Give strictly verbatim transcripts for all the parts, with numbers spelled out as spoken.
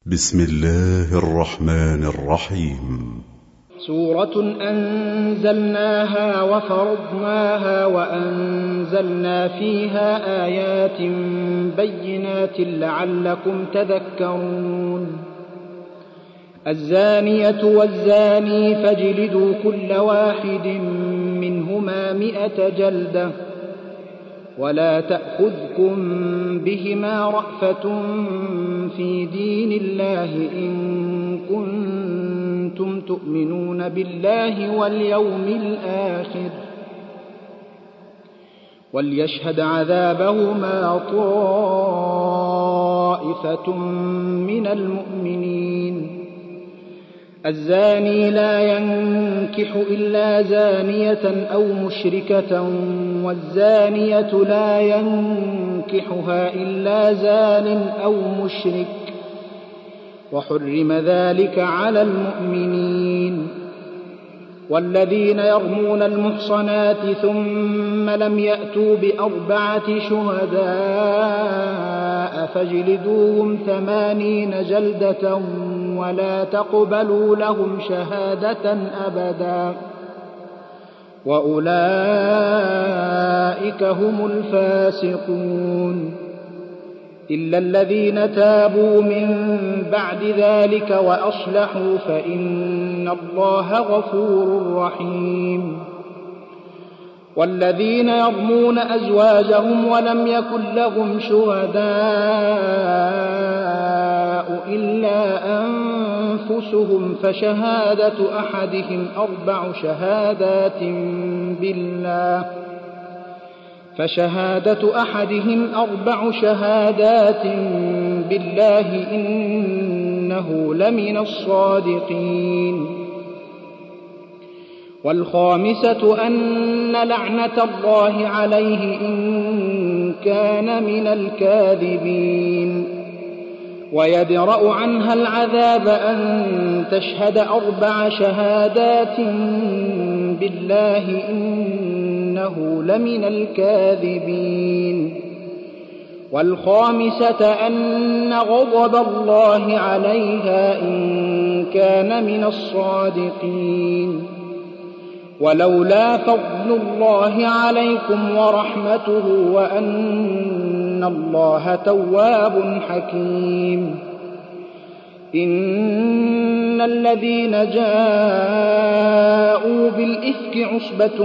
بسم الله الرحمن الرحيم. سورة أنزلناها وفرضناها وأنزلنا فيها آيات بينات لعلكم تذكرون. الزانية والزاني فاجلدوا كل واحد منهما مئة جلدة ولا تأخذكم بهما رأفة في دين الله إن كنتم تؤمنون بالله واليوم الآخر وليشهد عذابهما طائفة من المؤمنين. الزاني لا ينكح إلا زانية أو مشركة والزانية لا ينكحها إلا زان أو مشرك وحرم ذلك على المؤمنين. والذين يرمون المحصنات ثم لم يأتوا بأربعة شهداء فاجلدوهم ثمانين جلدة ولا تقبلوا لهم شهادة أبدا وأولئك هم الفاسقون. إلا الذين تابوا من بعد ذلك وأصلحوا فإن الله غفور رحيم. والذين يرمون أزواجهم ولم يكن لهم شهداء إلا أنفسهم فشهادة أحدهم أربع شهادات بالله فشهادة أحدهم أربع شهادات بالله إنه لمن الصادقين. والخامسة أن لعنة الله عليه إن كان من الكاذبين. ويدرأ عنها العذاب أن تشهد أربع شهادات بالله إنه لمن الكاذبين. والخامسة أن غضب الله عليها إن كان من الصادقين. ولولا فضل الله عليكم ورحمته وأن الله تواب حكيم. إن الذين جاءوا بالإفك عصبة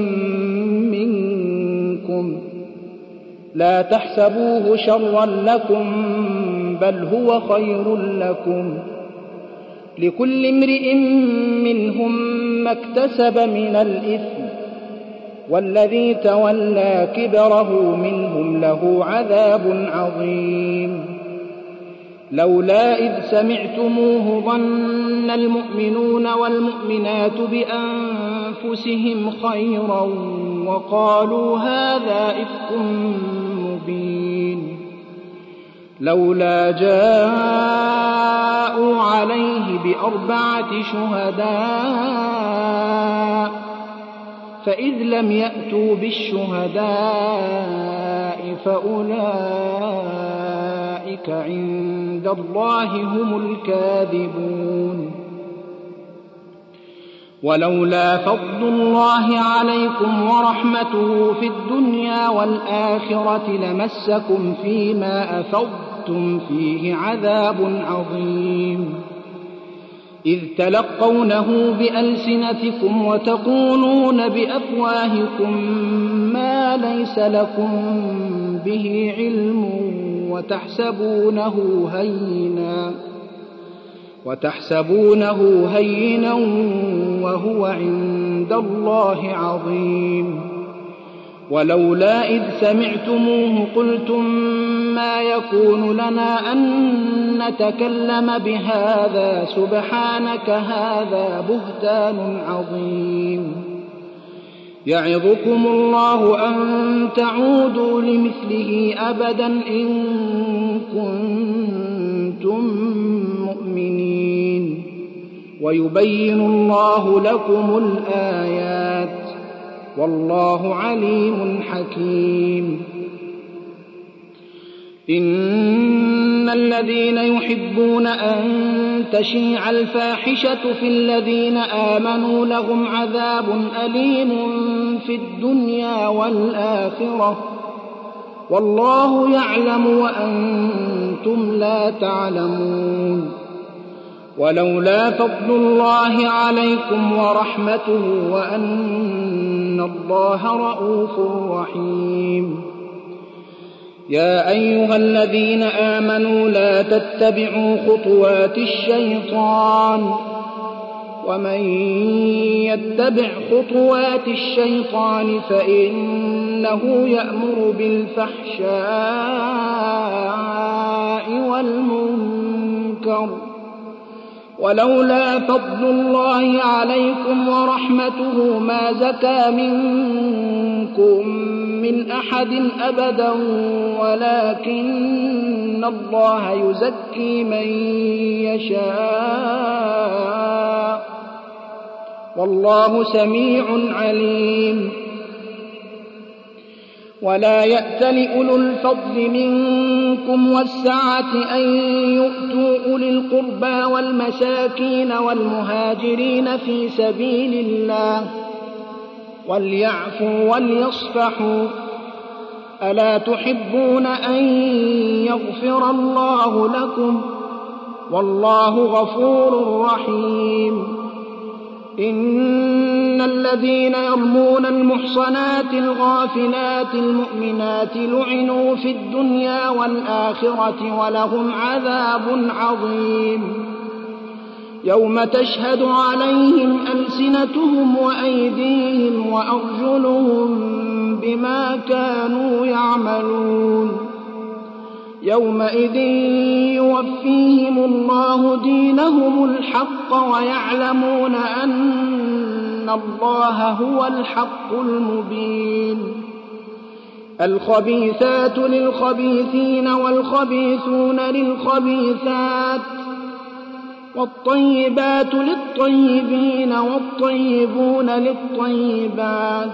منكم لا تحسبوه شرا لكم بل هو خير لكم لكل امرئ منهم ما اكتسب من الإثم والذي تولى كبره منهم له عذاب عظيم. لولا إذ سمعتموه ظن المؤمنون والمؤمنات بأنفسهم خيرا وقالوا هذا إفك مبين. لولا جاءوا عليه بأربعة شهداء فإذ لم يأتوا بالشهداء فأولئك عند الله هم الكاذبون. ولولا فضل الله عليكم ورحمته في الدنيا والآخرة لمسكم فيما أفضتم فيه عذاب عظيم. إذ تلقونه بألسنتكم وتقولون بأفواهكم ما ليس لكم به علم وتحسبونه هينا وتحسبونه هينا وهو عند الله عظيم. ولولا إذ سمعتموه قلتم ما يكون لنا أن نتكلم بهذا سبحانك هذا بهتان عظيم. يعظكم الله أن تعودوا لمثله أبدا إن كنتم مؤمنين. ويبين الله لكم الآيات والله عليم حكيم. إن إن الذين يحبون أن تشيع الفاحشة في الذين آمنوا لهم عذاب أليم في الدنيا والآخرة والله يعلم وأنتم لا تعلمون. ولولا فضل الله عليكم ورحمته وأن الله رءوف رحيم. يا أيها الذين آمنوا لا تتبعوا خطوات الشيطان ومن يتبع خطوات الشيطان فإنه يأمر بالفحشاء والمنكر ولولا فضل الله عليكم ورحمته ما زكى منكم من أحد أبدا ولكن الله يزكي من يشاء والله سميع عليم. ولا يأتل أولو الفضل منكم والسعة أن يؤتوا أولي القربى والمساكين والمهاجرين في سبيل الله وليعفوا وليصفحوا ألا تحبون أن يغفر الله لكم والله غفور رحيم. إن الذين يرمون المحصنات الغافلات المؤمنات لعنوا في الدنيا والآخرة ولهم عذاب عظيم. يوم تشهد عليهم ألسنتهم وأيديهم وأرجلهم بما كانوا يعملون. يومئذ يوفيهم الله دينهم الحق ويعلمون أن الله هو الحق المبين. الخبيثات للخبيثين والخبيثون للخبيثات والطيبات للطيبين والطيبون للطيبات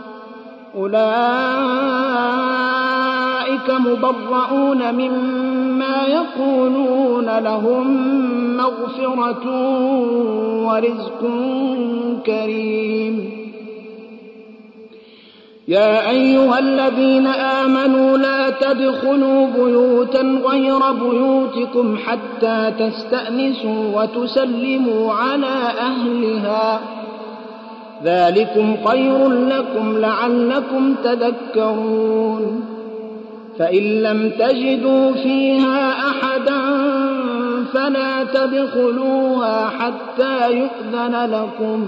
أولئك مبرؤون مما يقولون لهم مغفرة ورزق كريم. يا أيها الذين آمنوا لا تدخلوا بيوتا غير بيوتكم حتى تستأنسوا وتسلموا على أهلها ذلكم خير لكم لعلكم تذكرون. فإن لم تجدوا فيها أحدا فلا تدخلوها حتى يؤذن لكم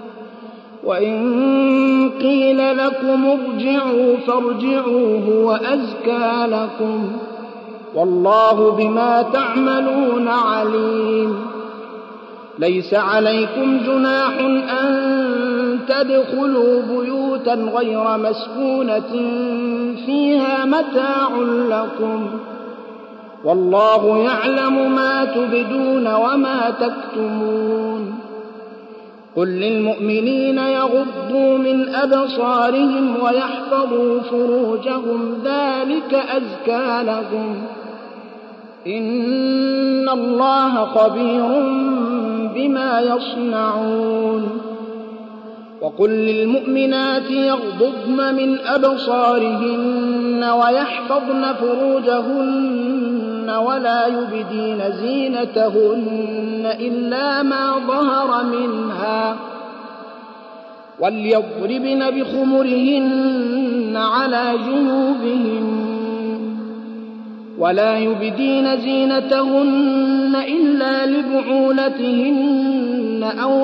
وإن قيل لكم ارجعوا فارجعوا هو أزكى لكم والله بما تعملون عليم. ليس عليكم جناح أن تدخلوا بيوتا غير مسكونة فيها متاع لكم والله يعلم ما تبدون وما تكتمون. قل للمؤمنين يغضوا من أبصارهم ويحفظوا فروجهم ذلك أزكى لهم إن الله خبير بما يصنعون. وقل للمؤمنات يغضضن من أبصارهن ويحفظن فروجهن ولا يبدين زينتهن إلا ما ظهر منها وليضربن بخمرهن على جنوبهن ولا يبدين زينتهن إلا لبعولتهن أو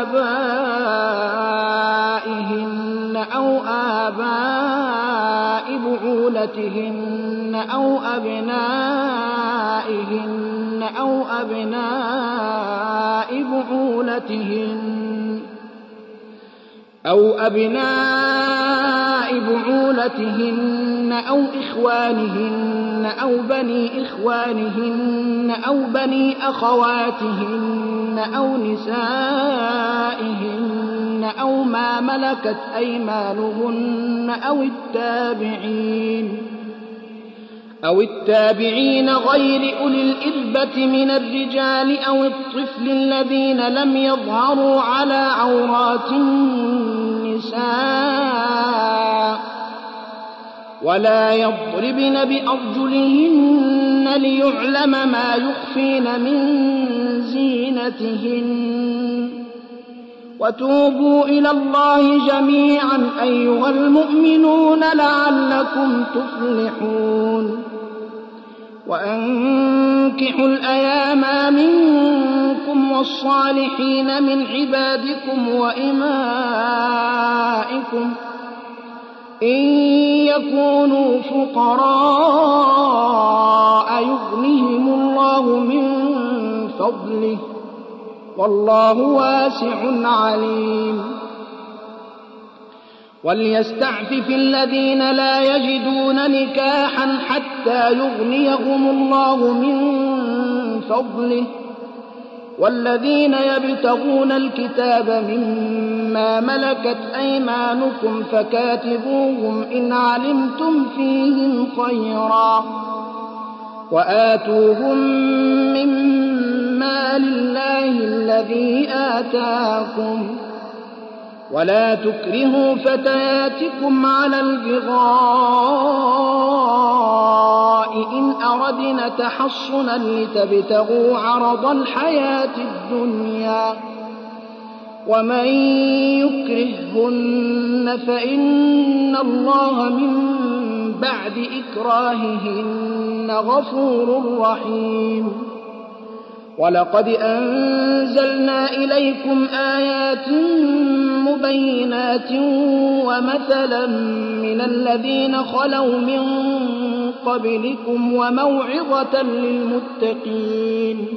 آبائهن أو آباء بعولتهن أو أبنائهن أو أبناء بعولتهن أو أبناء بعولتهن أو إخوانهن أو بني إخوانهن أو بني أخواتهن أو نسائهن أو ما ملكت أيمانهن أو التابعين أو التابعين غير أولي الإربة من الرجال أو الطفل الذين لم يظهروا على عورات النساء ولا يضربن بأرجلهن ليعلم ما يخفين من زينتهن وتوبوا إلى الله جميعا أيها المؤمنون لعلكم تفلحون وأنكحوا الأيام منكم والصالحين من عبادكم وإمائكم إن يكونوا فقراء يغنهم الله من فضله والله واسع عليم وليستعفف الذين لا يجدون نكاحا حتى يغنيهم الله من فضله والذين يبتغون الكتاب مما ملكت أيمانكم فكاتبوهم إن علمتم فيهم خيرا وآتوهم مما لله الذي آتاكم ولا تكرهوا فتياتكم على البغاء إن أردنا تحصنا لتبتغوا عرض الحياة الدنيا ومن يكرههن فإن الله من بعد إكراههن غفور رحيم ولقد أنزلنا إليكم آيات مبينات ومثلا من الذين خلوا من قبلكم وموعظة للمتقين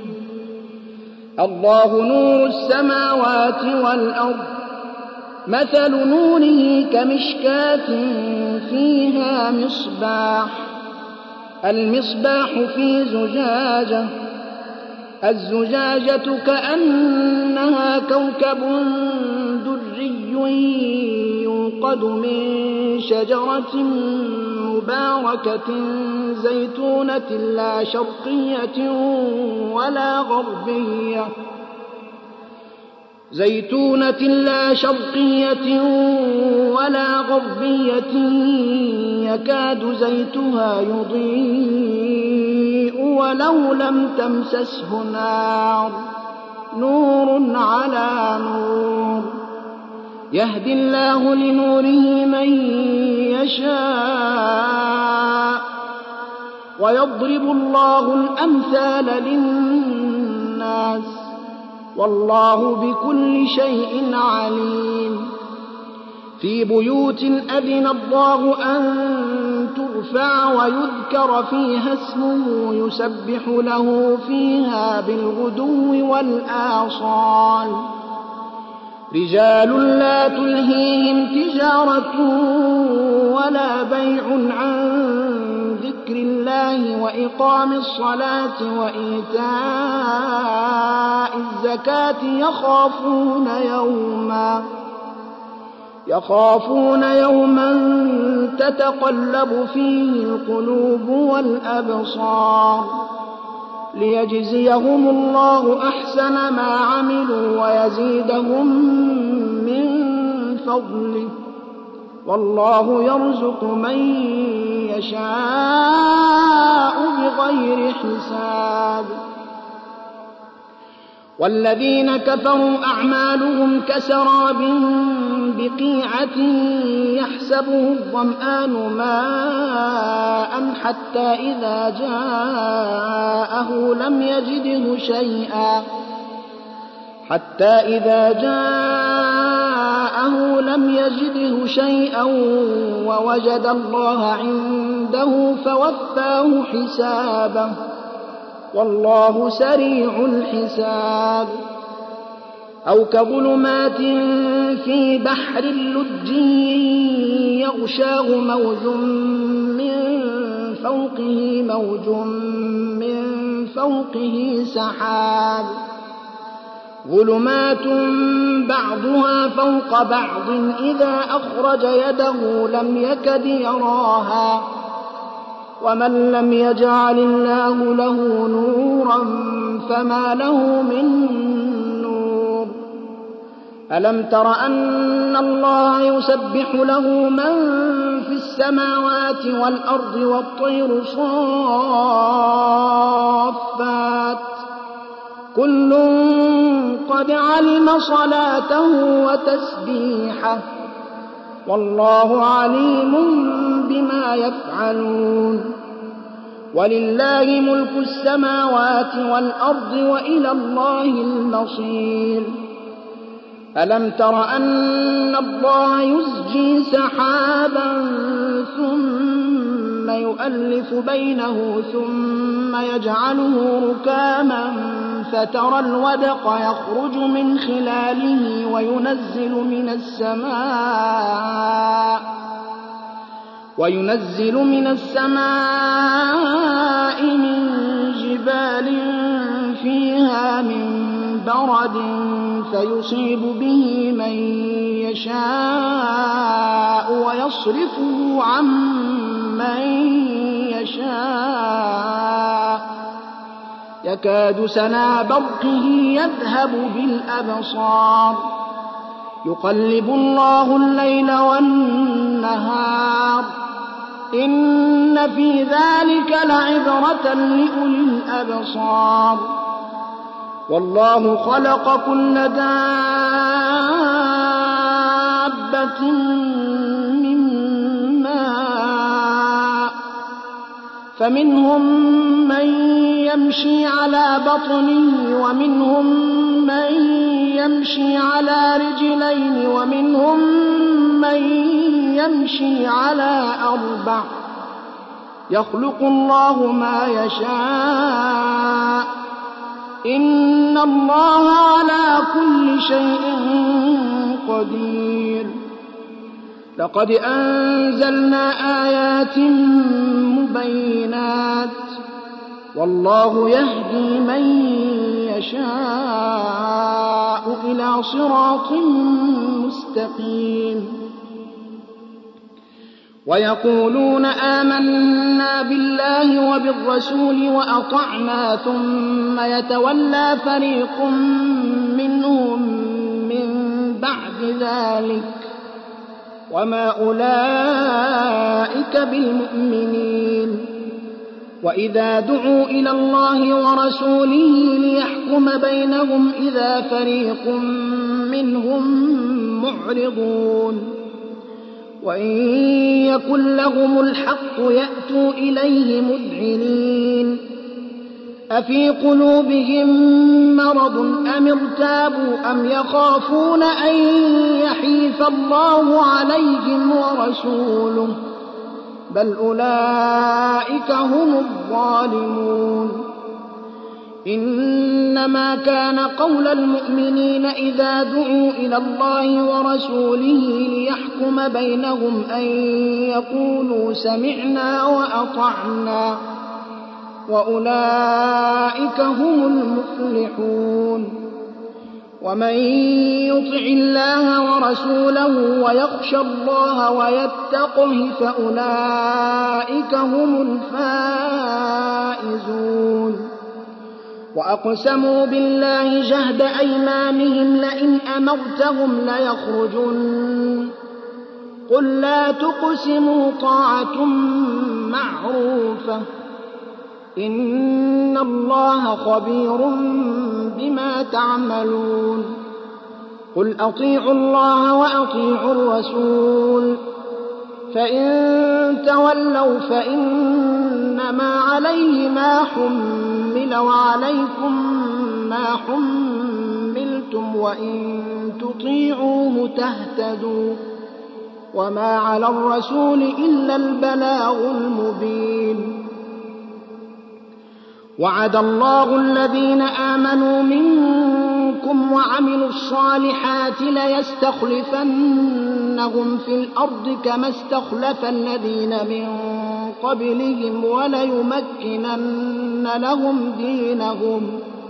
الله نور السماوات والأرض مثل نوره كمشكاة فيها مصباح المصباح في زجاجة الزجاجة كأنها كوكب دري يوقد من شجرة مباركة زيتونة لا شرقية ولا غربية زيتونة لا شرقية ولا غربية يكاد زيتها يضيء ولو لم تمسسه نار نور على نور يهدي الله لنوره من يشاء ويضرب الله الأمثال للناس والله بكل شيء عليم في بيوت أذن الله أن ترفع ويذكر فيها اسمه يسبح له فيها بالغدو والآصال رجال لا تلهيهم تجارة ولا بيع عن ذكر الله وإقام الصلاة وإيتاء الزكاة يخافون يوما يخافون يوما تتقلب فيه القلوب والأبصار ليجزيهم الله أحسن ما عملوا ويزيدهم من فضله والله يرزق من يشاء بغير حساب والذين كفروا أعمالهم كسراب بقيعة يحسبه الظمآن ماء حتى إذا جاءه لم يجده شيئا حتى إذا جاءه لم يجده شيئا ووجد الله عنده فوفاه حسابه والله سريع الحساب أو كظلمات في بحر اللج يغشاه موج من فوقه موج من فوقه سحاب ظلمات بعضها فوق بعض إذا أخرج يده لم يكد يراها ومن لم يجعل الله له نورا فما له من نور. ألم تر أن الله يسبح له من في السماوات والأرض والطير صافات كل قد علم صلاته وتسبيحه والله عليم بما يفعلون. ولله ملك السماوات والأرض وإلى الله المصير. ألم تر أن الله يزجي سحابا ثم يؤلف بينه ثم يجعله ركاما فترى الودق يخرج من خلاله وينزل من السماء وينزل من السماء من جبال فيها من برد فيصيب به من يشاء ويصرفه عن من يشاء يكاد سنا برقه يذهب بالأبصار يقلب الله الليل والنهار إن في ذلك لعبرة لأولي الأبصار. والله خلق كل دابة من ماء فمنهم من يمشي على بطنه ومنهم من يمشي على رجلين ومنهم من يمشي على أربع يخلق الله ما يشاء إن الله على كل شيء قدير. لقد أنزلنا آيات مبينات والله يهدي من يشاء إلى صراط مستقيم. ويقولون آمنا بالله وبالرسول وأطعنا ثم يتولى فريق منهم من بعد ذلك وما أولئك بالمؤمنين. وإذا دعوا إلى الله ورسوله ليحكم بينهم إذا فريق منهم معرضون وإن يكن لهم الحق يأتوا إليه مذعنين أفي قلوبهم مرض أم ارتابوا أم يخافون أن يحيف الله عليهم ورسوله بل أولئك هم الظالمون. إنما كان قول المؤمنين إذا دعوا إلى الله ورسوله ليحكم بينهم أن يقولوا سمعنا وأطعنا وأولئك هم المفلحون. ومن يطع الله ورسوله ويخشى الله ويتقه فأولئك هم الفائزون. وأقسموا بالله جهد أيمانهم لئن أمرتهم ليخرجن قل لا تقسموا طاعة معروفة إن الله خبير بما تعملون. قل أطيعوا الله وأطيعوا الرسول فإن تولوا فإنما عليه ما حمل وعليكم ما حملتم وإن تطيعوه تهتدوا وما على الرسول إلا البلاغ المبين. وعد الله الذين آمنوا منكم وعملوا الصالحات ليستخلفنهم في الأرض كما استخلف الذين من قبلهم وليمكنن لهم دينهم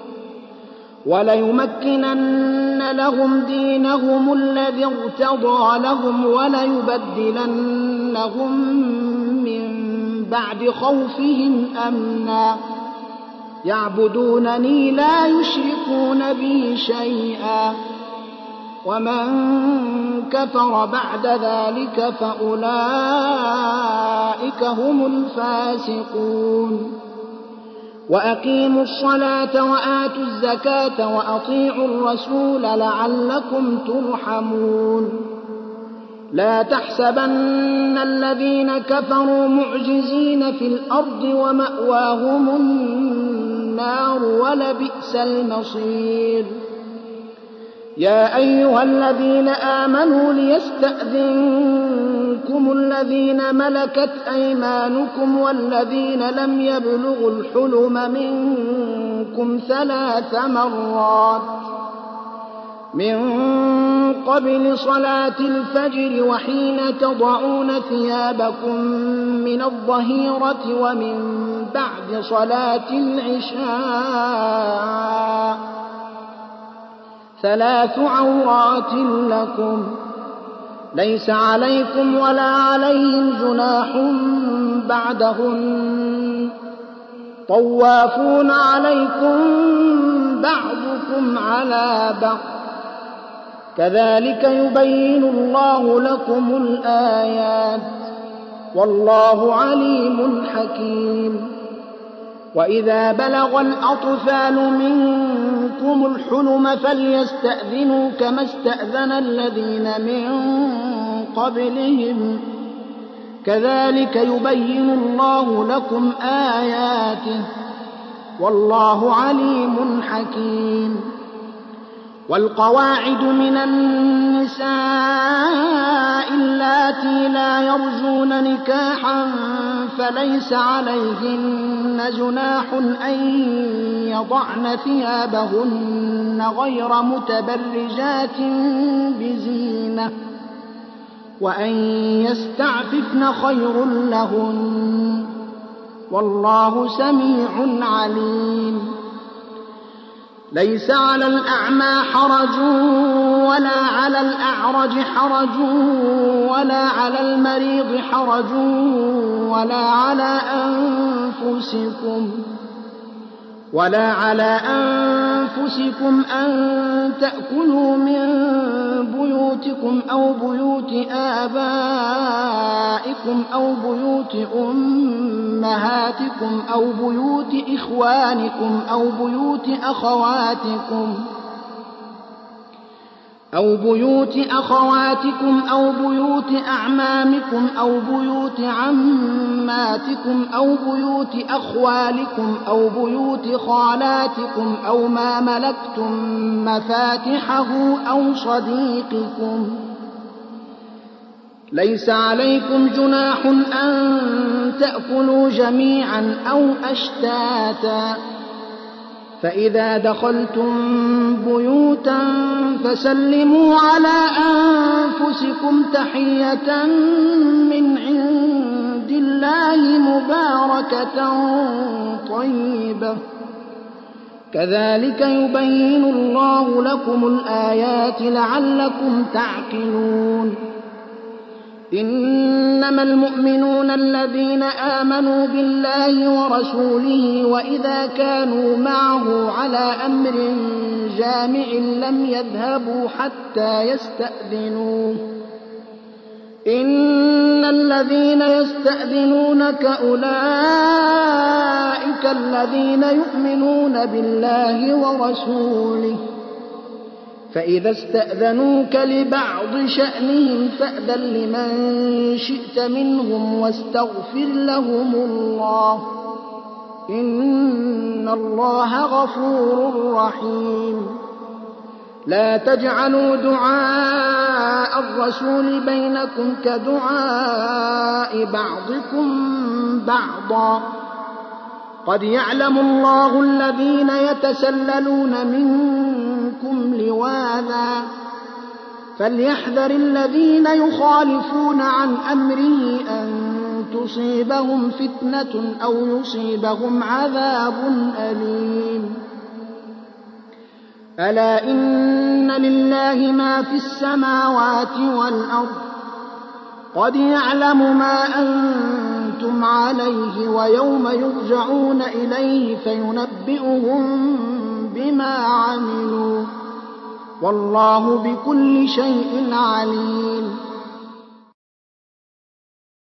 وليمكنن لهم دينهم الذي ارتضى لهم وليبدلنهم من بعد خوفهم أمنا يعبدونني لا يشركون بي شيئا ومن كفر بعد ذلك فأولئك هم الفاسقون وأقيموا الصلاة وآتوا الزكاة وأطيعوا الرسول لعلكم ترحمون لا تحسبن الذين كفروا معجزين في الأرض ومأواهم النار ولبئس المصير يا أيها الذين آمنوا ليستأذنكم الذين ملكت أيمانكم والذين لم يبلغوا الحلم منكم ثلاث مرات من قبل صلاة الفجر وحين تضعون ثيابكم من الظهيرة ومن بعد صلاة العشاء ثلاث عورات لكم ليس عليكم ولا عليهم جناح بعدهن طوافون عليكم بعضكم على بعض كذلك يبين الله لكم الآيات والله عليم حكيم وإذا بلغ الأطفال منكم الحلم فليستأذنوا كما استأذن الذين من قبلهم كذلك يبين الله لكم آياته والله عليم حكيم والقواعد من النساء اللاتي لا يرجون نكاحا فليس عليهن جناح أن يضعن ثيابهن غير متبرجات بزينة وأن يستعففن خير لهن والله سميع عليم ليس على الأعمى حرج ولا على الأعرج حرج ولا على المريض حرج ولا على أنفسكم ولا على أنفسكم أن تأكلوا من بيوتكم أو بيوت آبائكم أو بيوت أمهاتكم أو بيوت إخوانكم أو بيوت أخواتكم أو بيوت أخواتكم أو بيوت أعمامكم أو بيوت عماتكم أو بيوت أخوالكم أو بيوت خالاتكم أو ما ملكتم مفاتحه أو صديقكم ليس عليكم جناح أن تأكلوا جميعا أو أشتاتا فإذا دخلتم بيوتا فسلموا على أنفسكم تحية من عند الله مباركة طيبة كذلك يبين الله لكم الآيات لعلكم تعقلون إنما المؤمنون الذين آمنوا بالله ورسوله وإذا كانوا معه على أمر جامع لم يذهبوا حتى يستأذنوه إن الذين يستأذنونك أولئك الذين يؤمنون بالله ورسوله فإذا استأذنوك لبعض شأنهم فأذن لمن شئت منهم واستغفر لهم الله إن الله غفور رحيم لا تجعلوا دعاء الرسول بينكم كدعاء بعضكم بعضا قد يعلم الله الذين يتسللون منكم لواذا فليحذر الذين يخالفون عن أمره أن تصيبهم فتنة أو يصيبهم عذاب أليم ألا إن لله ما في السماوات والأرض قد يعلم ما أنتم أنتم عليه ويوم يرجعون إليه فينبئهم بما عملوا والله بكل شيء عليم